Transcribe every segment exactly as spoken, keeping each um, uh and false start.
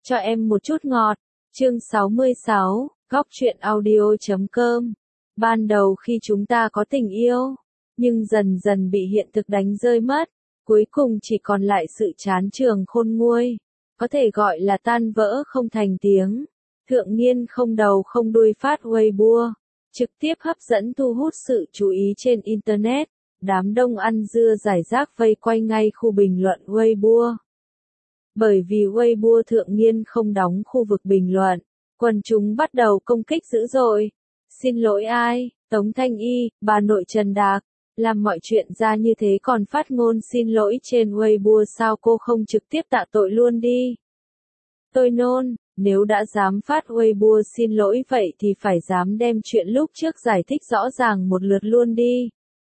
Cho em một chút ngọt. Chương sáu mươi sáu, góc truyện audio chấm com. Ban đầu khi chúng ta có tình yêu, nhưng dần dần bị hiện thực đánh rơi mất, cuối cùng chỉ còn lại sự chán chường khôn nguôi, có thể gọi là tan vỡ không thành tiếng. Thượng Nghiên không đầu không đuôi phát Weibo, trực tiếp hấp dẫn thu hút sự chú ý trên Internet, đám đông ăn dưa rải rác vây quanh ngay khu bình luận Weibo. Bởi vì Weibo Thượng Nghiên không đóng khu vực bình luận, quần chúng bắt đầu công kích dữ dội. Xin lỗi ai, Tống Thanh Y, bà nội Trần Đạc, làm mọi chuyện ra như thế còn phát ngôn xin lỗi trên Weibo sao cô không trực tiếp tạ tội luôn đi. Tôi nôn, nếu đã dám phát Weibo xin lỗi vậy thì phải dám đem chuyện lúc trước giải thích rõ ràng một lượt luôn đi.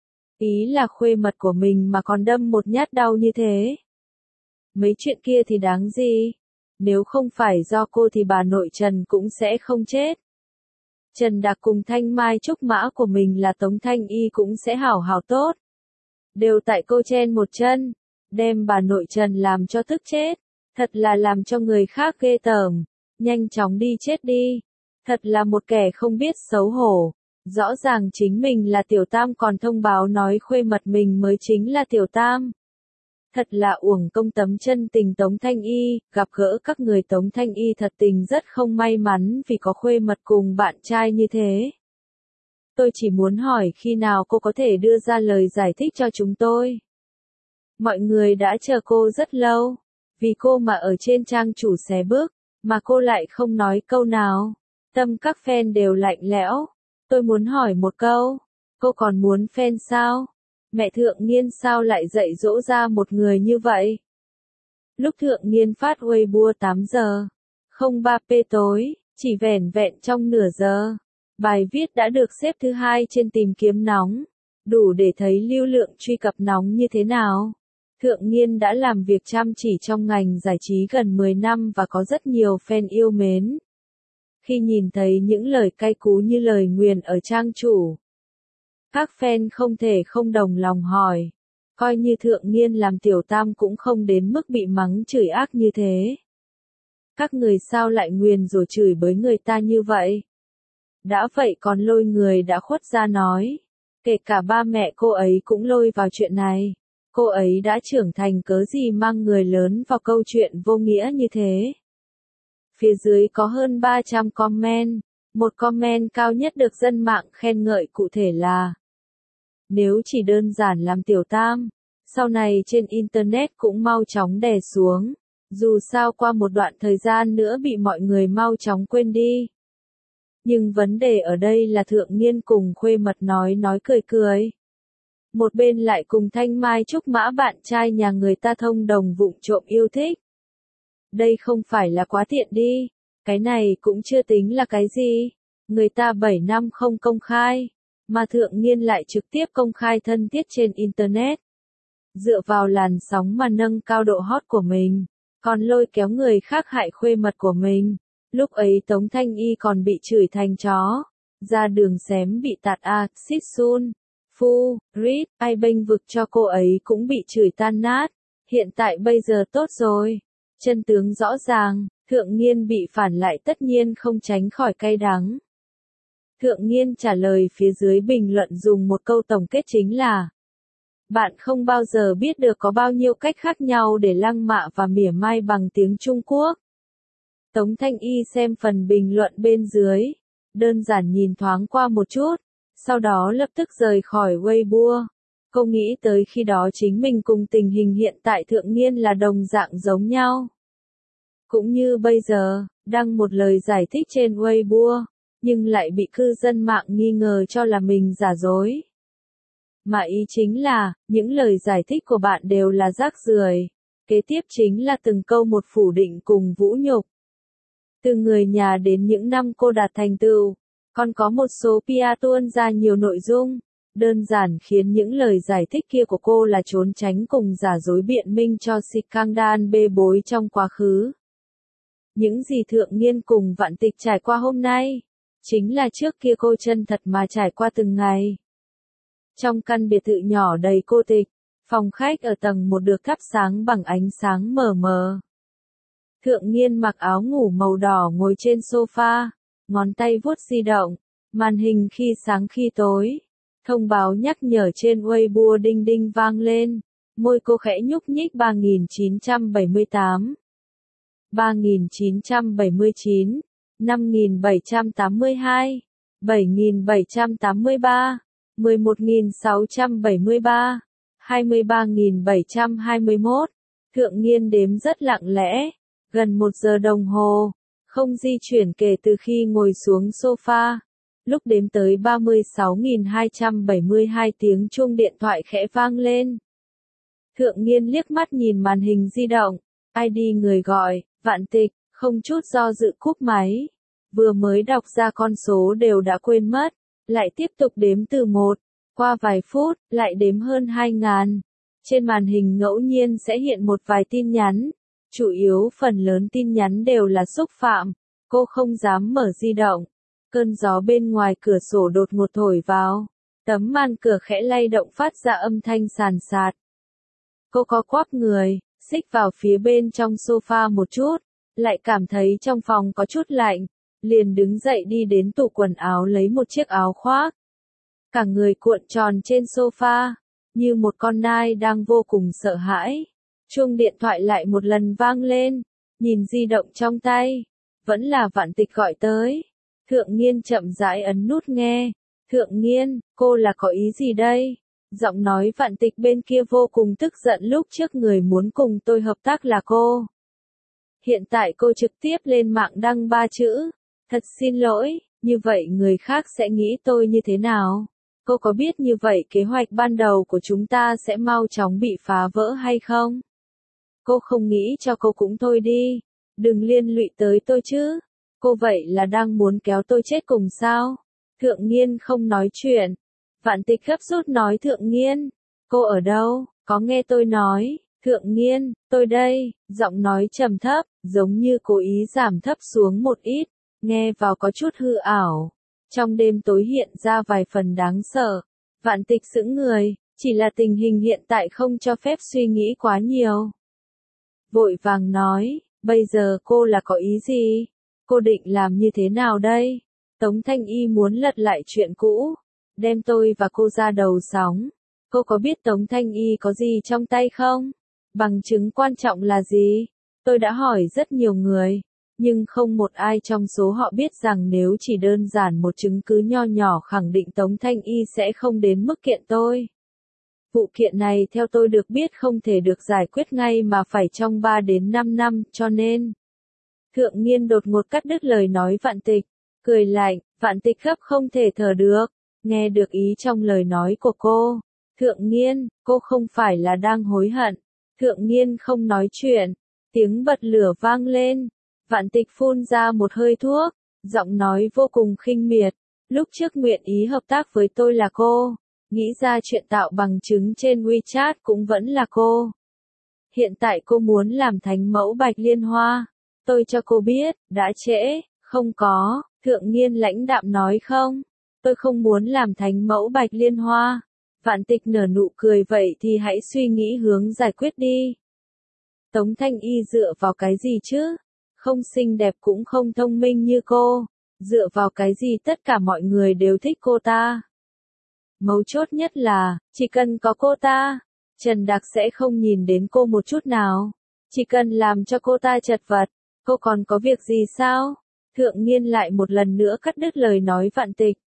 Ý là khuê mật của mình mà còn đâm một nhát đau như thế. Mấy chuyện kia thì đáng gì? Nếu không phải do cô thì bà nội Trần cũng sẽ không chết. Trần Đạc cùng thanh mai trúc mã của mình là Tống Thanh Y cũng sẽ hảo hảo tốt. Đều tại cô chen một chân, đem bà nội Trần làm cho tức chết. Thật là làm cho người khác ghê tởm. Nhanh chóng đi chết đi. Thật là một kẻ không biết xấu hổ. Rõ ràng chính mình là tiểu tam còn thông báo nói khuê mật mình mới chính là tiểu tam. Thật là uổng công tấm chân tình Tống Thanh Y, gặp gỡ các người Tống Thanh Y thật tình rất không may mắn vì có khuê mật cùng bạn trai như thế. Tôi chỉ muốn hỏi khi nào cô có thể đưa ra lời giải thích cho chúng tôi. Mọi người đã chờ cô rất lâu, vì cô mà ở trên trang chủ xé bước, mà cô lại không nói câu nào. Tâm các fan đều lạnh lẽo. Tôi muốn hỏi một câu, cô còn muốn fan sao? Mẹ Thượng Nghiên sao lại dạy dỗ ra một người như vậy? Lúc Thượng Nghiên phát Weibo tám giờ, không ba p tối, chỉ vẻn vẹn trong nửa giờ. Bài viết đã được xếp thứ hai trên tìm kiếm nóng, đủ để thấy lưu lượng truy cập nóng như thế nào. Thượng Nghiên đã làm việc chăm chỉ trong ngành giải trí gần mười năm và có rất nhiều fan yêu mến. Khi nhìn thấy những lời cay cú như lời nguyền ở trang chủ, các fan không thể không đồng lòng hỏi, coi như Thượng Nghiên làm tiểu tam cũng không đến mức bị mắng chửi ác như thế. Các người sao lại nguyền rồi chửi bới người ta như vậy? Đã vậy còn lôi người đã khuất ra nói, kể cả ba mẹ cô ấy cũng lôi vào chuyện này. Cô ấy đã trưởng thành cớ gì mang người lớn vào câu chuyện vô nghĩa như thế. Phía dưới có hơn ba trăm comment, một comment cao nhất được dân mạng khen ngợi cụ thể là: nếu chỉ đơn giản làm tiểu tam, sau này trên Internet cũng mau chóng đè xuống, dù sao qua một đoạn thời gian nữa bị mọi người mau chóng quên đi. Nhưng vấn đề ở đây là Thượng Nghiên cùng khuê mật nói nói cười cười. Một bên lại cùng thanh mai trúc mã bạn trai nhà người ta thông đồng vụng trộm yêu thích. Đây không phải là quá tiện đi, cái này cũng chưa tính là cái gì. Người ta bảy năm không công khai, mà Thượng Nghiên lại trực tiếp công khai thân thiết trên Internet. Dựa vào làn sóng mà nâng cao độ hot của mình, còn lôi kéo người khác hại khuê mật của mình. Lúc ấy Tống Thanh Y còn bị chửi thành chó, ra đường xém bị tạt a, xít sun, phu, rít, ai bênh vực cho cô ấy cũng bị chửi tan nát. Hiện tại bây giờ tốt rồi, chân tướng rõ ràng, Thượng Nghiên bị phản lại tất nhiên không tránh khỏi cay đắng. Thượng Nghiên trả lời phía dưới bình luận dùng một câu tổng kết chính là: bạn không bao giờ biết được có bao nhiêu cách khác nhau để lăng mạ và mỉa mai bằng tiếng Trung Quốc. Tống Thanh Y xem phần bình luận bên dưới, đơn giản nhìn thoáng qua một chút, sau đó lập tức rời khỏi Weibo. Cô nghĩ tới khi đó chính mình cùng tình hình hiện tại Thượng Nghiên là đồng dạng giống nhau. Cũng như bây giờ, đăng một lời giải thích trên Weibo, nhưng lại bị cư dân mạng nghi ngờ cho là mình giả dối. Mà ý chính là, những lời giải thích của bạn đều là rác rưởi. Kế tiếp chính là từng câu một phủ định cùng vũ nhục. Từ người nhà đến những năm cô đạt thành tựu, còn có một số pê e tuôn ra nhiều nội dung, đơn giản khiến những lời giải thích kia của cô là trốn tránh cùng giả dối biện minh cho scandal bê bối trong quá khứ. Những gì Thượng Nghiên cùng Vạn Tịch trải qua hôm nay, chính là trước kia cô chân thật mà trải qua từng ngày. Trong căn biệt thự nhỏ đầy cô tịch, phòng khách ở tầng một được thắp sáng bằng ánh sáng mờ mờ. Thượng Nghiên mặc áo ngủ màu đỏ ngồi trên sofa, ngón tay vuốt di động, màn hình khi sáng khi tối. Thông báo nhắc nhở trên Weibo đinh đinh vang lên, môi cô khẽ nhúc nhích. Ba nghìn chín trăm bảy mươi tám, ba nghìn chín trăm bảy mươi chín, năm nghìn bảy trăm tám mươi hai, bảy nghìn bảy trăm tám mươi ba, mười một nghìn sáu trăm bảy mươi ba, hai mươi ba nghìn bảy trăm hai mươi mốt. Thượng Nghiên đếm rất lặng lẽ, gần một giờ đồng hồ, không di chuyển kể từ khi ngồi xuống sofa. Lúc đếm tới ba mươi sáu nghìn hai trăm bảy mươi hai tiếng chuông điện thoại khẽ vang lên. Thượng Nghiên liếc mắt nhìn màn hình di động, i đê người gọi, Vạn Tịch, không chút do dự cúp máy. Vừa mới đọc ra con số đều đã quên mất, lại tiếp tục đếm từ một, qua vài phút, lại đếm hơn hai ngàn. Trên màn hình ngẫu nhiên sẽ hiện một vài tin nhắn, chủ yếu phần lớn tin nhắn đều là xúc phạm. Cô không dám mở di động. Cơn gió bên ngoài cửa sổ đột ngột thổi vào, tấm màn cửa khẽ lay động phát ra âm thanh sàn sạt. Cô có quắp người, xích vào phía bên trong sofa một chút, lại cảm thấy trong phòng có chút lạnh, liền đứng dậy đi đến tủ quần áo lấy một chiếc áo khoác. Cả người cuộn tròn trên sofa, như một con nai đang vô cùng sợ hãi. Chuông điện thoại lại một lần vang lên, nhìn di động trong tay, vẫn là Vạn Tịch gọi tới. Thượng Nghiên chậm rãi ấn nút nghe. Thượng Nghiên, cô là có ý gì đây? Giọng nói Vạn Tịch bên kia vô cùng tức giận, lúc trước người muốn cùng tôi hợp tác là cô. Hiện tại cô trực tiếp lên mạng đăng ba chữ. Thật xin lỗi, như vậy người khác sẽ nghĩ tôi như thế nào? Cô có biết như vậy kế hoạch ban đầu của chúng ta sẽ mau chóng bị phá vỡ hay không? Cô không nghĩ cho cô cũng thôi đi. Đừng liên lụy tới tôi chứ. Cô vậy là đang muốn kéo tôi chết cùng sao? Thượng Nghiên không nói chuyện. Vạn Tịch gấp rút nói, Thượng Nghiên, cô ở đâu? Có nghe tôi nói? Thượng Nghiên, tôi đây. Giọng nói trầm thấp, giống như cố ý giảm thấp xuống một ít, nghe vào có chút hư ảo. Trong đêm tối hiện ra vài phần đáng sợ. Vạn Tịch sững người, chỉ là tình hình hiện tại không cho phép suy nghĩ quá nhiều. Vội vàng nói, bây giờ cô là có ý gì? Cô định làm như thế nào đây? Tống Thanh Y muốn lật lại chuyện cũ, đem tôi và cô ra đầu sóng. Cô có biết Tống Thanh Y có gì trong tay không? Bằng chứng quan trọng là gì? Tôi đã hỏi rất nhiều người, nhưng không một ai trong số họ biết rằng nếu chỉ đơn giản một chứng cứ nho nhỏ khẳng định Tống Thanh Y sẽ không đến mức kiện tôi. Vụ kiện này theo tôi được biết không thể được giải quyết ngay mà phải trong ba đến năm năm, cho nên... Thượng Nghiên đột ngột cắt đứt lời nói Vạn Tịch, cười lạnh. Vạn Tịch gấp không thể thở được, nghe được ý trong lời nói của cô. Thượng Nghiên, cô không phải là đang hối hận. Thượng Nghiên không nói chuyện, tiếng bật lửa vang lên. Vạn Tịch phun ra một hơi thuốc, giọng nói vô cùng khinh miệt. Lúc trước nguyện ý hợp tác với tôi là cô, nghĩ ra chuyện tạo bằng chứng trên WeChat cũng vẫn là cô. Hiện tại cô muốn làm thánh mẫu Bạch Liên Hoa. Tôi cho cô biết, đã trễ. Không có. Thượng Nghiên lãnh đạm nói, không, tôi không muốn làm thánh mẫu Bạch Liên Hoa. Vạn Tịch nở nụ cười, vậy thì hãy suy nghĩ hướng giải quyết đi. Tống Thanh Y dựa vào cái gì chứ? Không xinh đẹp cũng không thông minh như cô. Dựa vào cái gì tất cả mọi người đều thích cô ta? Mấu chốt nhất là, chỉ cần có cô ta, Trần Đạc sẽ không nhìn đến cô một chút nào. Chỉ cần làm cho cô ta chật vật, cô còn có việc gì sao? Thượng Nghiên lại một lần nữa cắt đứt lời nói Vạn Tịch.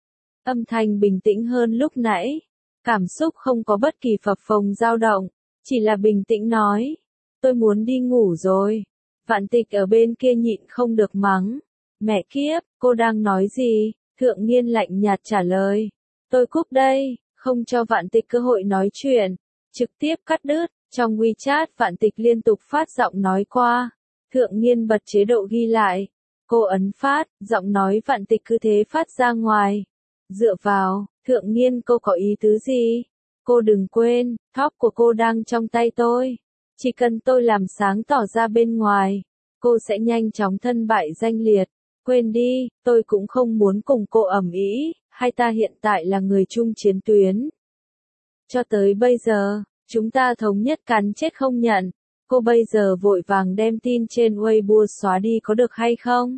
Âm thanh bình tĩnh hơn lúc nãy. Cảm xúc không có bất kỳ phập phồng dao động. Chỉ là bình tĩnh nói. Tôi muốn đi ngủ rồi. Vạn Tịch ở bên kia nhịn không được mắng. Mẹ kiếp, cô đang nói gì? Thượng Nghiên lạnh nhạt trả lời. Tôi cúp đây, không cho Vạn Tịch cơ hội nói chuyện. Trực tiếp cắt đứt. Trong WeChat Vạn Tịch liên tục phát giọng nói qua. Thượng Nghiên bật chế độ ghi lại. Cô ấn phát, giọng nói Vạn Tịch cứ thế phát ra ngoài. Dựa vào, Thượng Nghiên, cô có ý tứ gì? Cô đừng quên, top của cô đang trong tay tôi. Chỉ cần tôi làm sáng tỏ ra bên ngoài, cô sẽ nhanh chóng thân bại danh liệt. Quên đi, tôi cũng không muốn cùng cô ầm ĩ, hai ta hiện tại là người chung chiến tuyến. Cho tới bây giờ, chúng ta thống nhất cắn chết không nhận. Cô bây giờ vội vàng đem tin trên Weibo xóa đi có được hay không?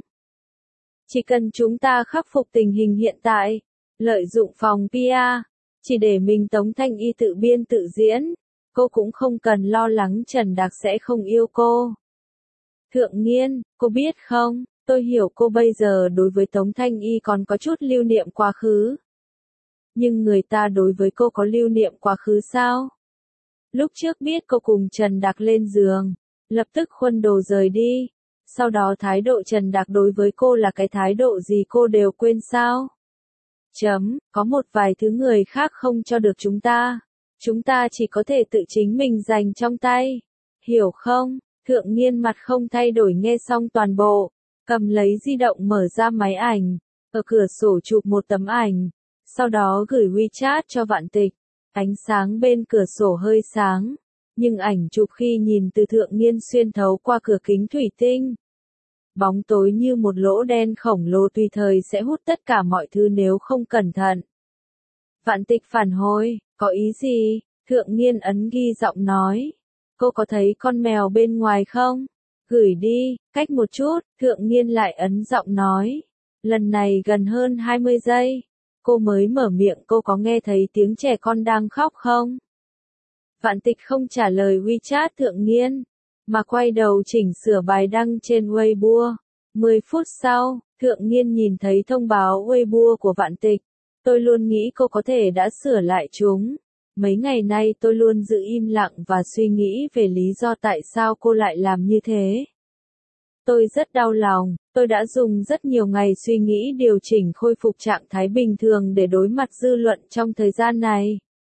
Chỉ cần chúng ta khắc phục tình hình hiện tại, lợi dụng phòng pê e, chỉ để mình Tống Thanh Y tự biên tự diễn, cô cũng không cần lo lắng Trần Đạc sẽ không yêu cô. Thượng Nghiên, cô biết không, tôi hiểu cô bây giờ đối với Tống Thanh Y còn có chút lưu niệm quá khứ. Nhưng người ta đối với cô có lưu niệm quá khứ sao? Lúc trước biết cô cùng Trần Đạc lên giường, lập tức khuân đồ rời đi. Sau đó thái độ Trần Đạc đối với cô là cái thái độ gì cô đều quên sao? Chấm, có một vài thứ người khác không cho được chúng ta. Chúng ta chỉ có thể tự chính mình giành trong tay. Hiểu không? Thượng Nghiên mặt không thay đổi nghe xong toàn bộ. Cầm lấy di động mở ra máy ảnh. Ở cửa sổ chụp một tấm ảnh. Sau đó gửi WeChat cho Vạn Tịch. Ánh sáng bên cửa sổ hơi sáng. Nhưng ảnh chụp khi nhìn từ Thượng Nghiên xuyên thấu qua cửa kính thủy tinh. Bóng tối như một lỗ đen khổng lồ tùy thời sẽ hút tất cả mọi thứ nếu không cẩn thận. Vạn Tịch phản hồi, có ý gì? Thượng Nghiên ấn ghi giọng nói. Cô có thấy con mèo bên ngoài không? Gửi đi, cách một chút, Thượng Nghiên lại ấn giọng nói. Lần này gần hơn hai mươi giây. Cô mới mở miệng cô có nghe thấy tiếng trẻ con đang khóc không? Vạn Tịch không trả lời WeChat Thượng Nghiên, mà quay đầu chỉnh sửa bài đăng trên Weibo. mười phút sau, Thượng Nghiên nhìn thấy thông báo Weibo của Vạn Tịch. Tôi luôn nghĩ cô có thể đã sửa lại chúng. Mấy ngày nay tôi luôn giữ im lặng và suy nghĩ về lý do tại sao cô lại làm như thế. Tôi rất đau lòng, tôi đã dùng rất nhiều ngày suy nghĩ điều chỉnh khôi phục trạng thái bình thường để đối mặt dư luận trong thời gian này.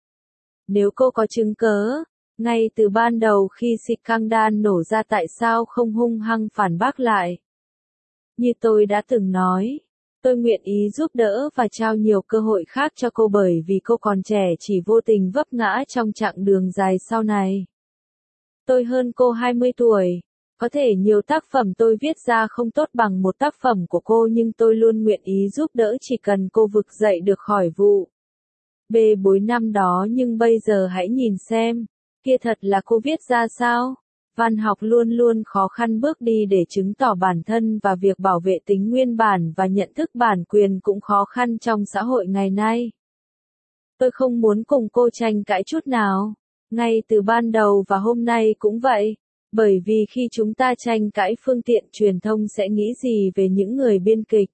Nếu cô có chứng cớ, ngay từ ban đầu khi scandal nổ ra tại sao không hung hăng phản bác lại. Như tôi đã từng nói, tôi nguyện ý giúp đỡ và trao nhiều cơ hội khác cho cô bởi vì cô còn trẻ chỉ vô tình vấp ngã trong chặng đường dài sau này. Tôi hơn cô hai mươi tuổi. Có thể nhiều tác phẩm tôi viết ra không tốt bằng một tác phẩm của cô nhưng tôi luôn nguyện ý giúp đỡ chỉ cần cô vực dậy được khỏi vụ bê bối năm đó nhưng bây giờ hãy nhìn xem, kia thật là cô viết ra sao? Văn học luôn luôn khó khăn bước đi để chứng tỏ bản thân và việc bảo vệ tính nguyên bản và nhận thức bản quyền cũng khó khăn trong xã hội ngày nay. Tôi không muốn cùng cô tranh cãi chút nào, ngay từ ban đầu và hôm nay cũng vậy. Bởi vì khi chúng ta tranh cãi phương tiện truyền thông sẽ nghĩ gì về những người biên kịch,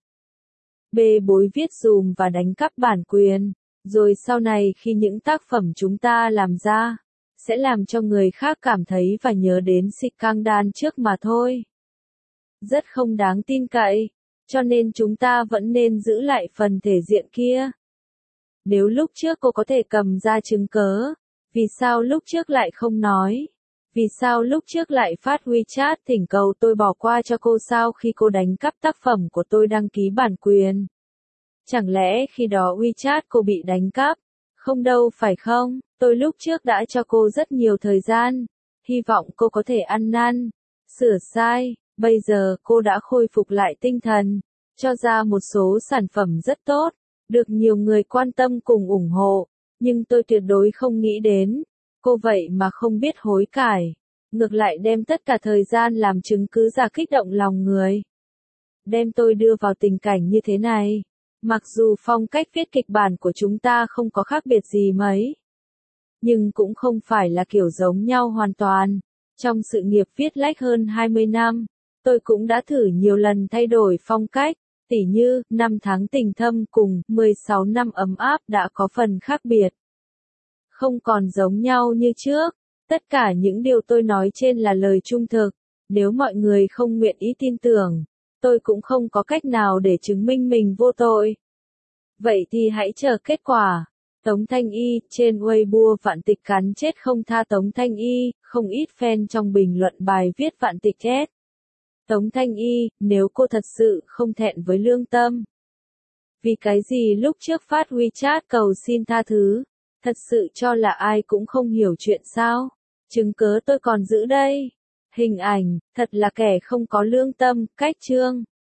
bê bối viết dùm và đánh cắp bản quyền, rồi sau này khi những tác phẩm chúng ta làm ra, sẽ làm cho người khác cảm thấy và nhớ đến scandal trước mà thôi. Rất không đáng tin cậy, cho nên chúng ta vẫn nên giữ lại phần thể diện kia. Nếu lúc trước cô có thể cầm ra chứng cớ, vì sao lúc trước lại không nói? Vì sao lúc trước lại phát WeChat thỉnh cầu tôi bỏ qua cho cô sau khi cô đánh cắp tác phẩm của tôi đăng ký bản quyền? Chẳng lẽ khi đó WeChat cô bị đánh cắp? Không đâu phải không, tôi lúc trước đã cho cô rất nhiều thời gian, hy vọng cô có thể ăn năn, sửa sai, bây giờ cô đã khôi phục lại tinh thần, cho ra một số sản phẩm rất tốt, được nhiều người quan tâm cùng ủng hộ, nhưng tôi tuyệt đối không nghĩ đến. Cô vậy mà không biết hối cải, ngược lại đem tất cả thời gian làm chứng cứ giả kích động lòng người. Đem tôi đưa vào tình cảnh như thế này, mặc dù phong cách viết kịch bản của chúng ta không có khác biệt gì mấy, nhưng cũng không phải là kiểu giống nhau hoàn toàn. Trong sự nghiệp viết lách hơn hai mươi năm, tôi cũng đã thử nhiều lần thay đổi phong cách, tỉ như năm tháng tình thâm cùng mười sáu năm ấm áp đã có phần khác biệt. Không còn giống nhau như trước, tất cả những điều tôi nói trên là lời trung thực, nếu mọi người không nguyện ý tin tưởng, tôi cũng không có cách nào để chứng minh mình vô tội. Vậy thì hãy chờ kết quả. Tống Thanh Y, trên Weibo Vạn Tịch cắn chết không tha Tống Thanh Y, không ít fan trong bình luận bài viết Vạn Tịch chết. Tống Thanh Y, nếu cô thật sự không thẹn với lương tâm, vì cái gì lúc trước phát WeChat cầu xin tha thứ? Thật sự cho là ai cũng không hiểu chuyện sao? Chứng cớ tôi còn giữ đây. Hình ảnh, thật là kẻ không có lương tâm, cách chương.